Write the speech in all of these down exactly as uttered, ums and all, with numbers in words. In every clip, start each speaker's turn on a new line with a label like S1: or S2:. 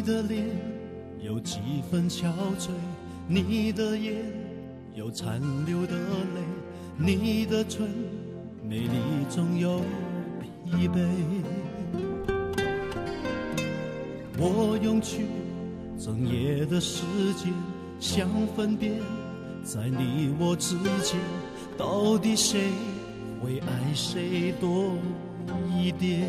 S1: 的脸有几分憔悴，你的眼有残留的泪，你的唇美丽中有疲惫。我用去整夜的时间，想分辨在你我之间，到底谁会爱谁多一点。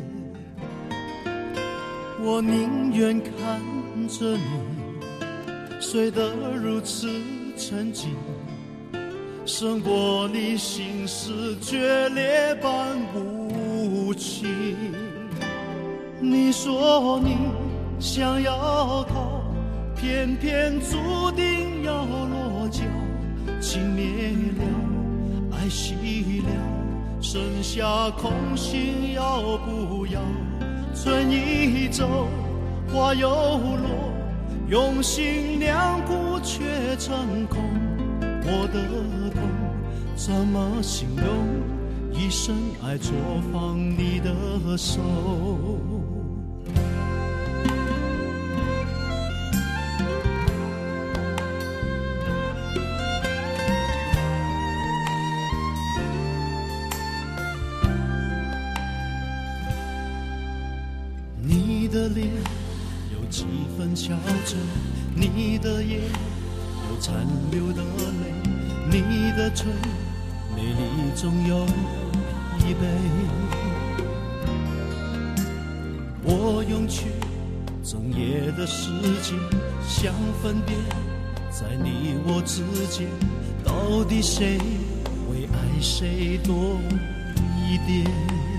S1: 我宁愿看着你睡得如此沉静，胜过你心事决裂般无情。你说你想要逃，偏偏注定要落脚，情灭了，爱熄了，剩下空心要不要？春已走，花又落，用心良苦却成空。我的痛怎么形容？一生爱错放你的手。你的脸有几分憔悴，你的眼有残留的泪，你的唇美丽中有疲惫。我用去整夜的时间，想分辨在你我之间，到底谁会爱谁多一点。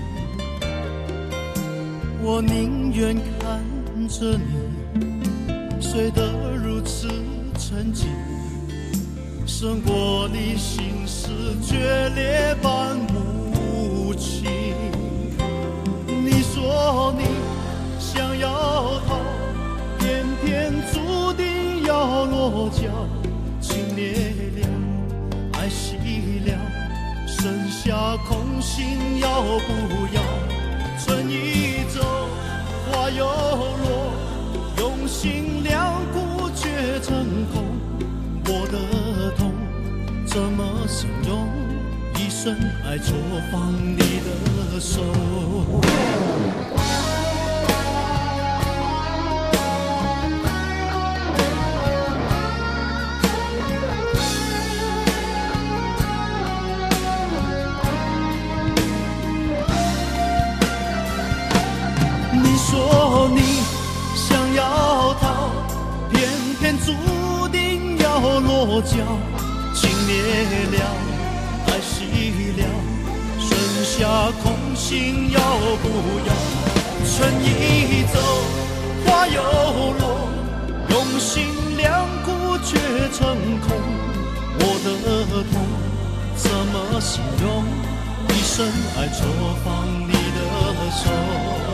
S1: 我宁愿看着你睡得如此沉静，胜过你心事决裂般无情。你说你想要逃，偏偏注定要落脚，情灭了，爱熄了，剩下空心要不要？春已走，花又落，用心良苦却成空。我的痛怎么形容？一生爱错放你的手。你说你想要逃，偏偏注定要落脚，情灭了，爱熄了，剩下空心要不要？春已走，花又落，用心良苦却成空。我的痛怎么形容？一生爱错放你的手。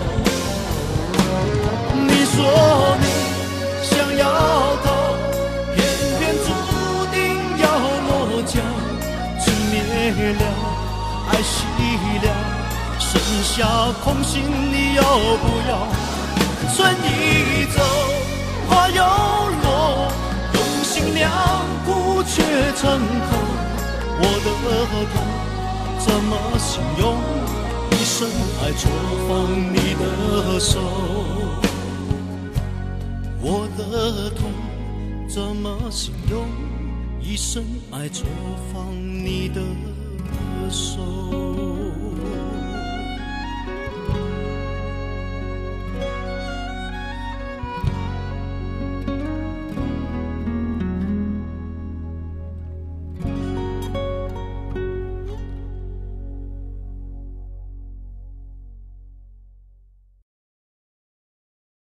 S1: 你说你想要逃，偏偏注定要落脚，情灭了，爱熄了，剩下空心你要不要？春已走，花又落，用心良苦却成空。我的痛怎么形容？一生爱错放你的手。我的痛怎么形容？一生爱错放你的手。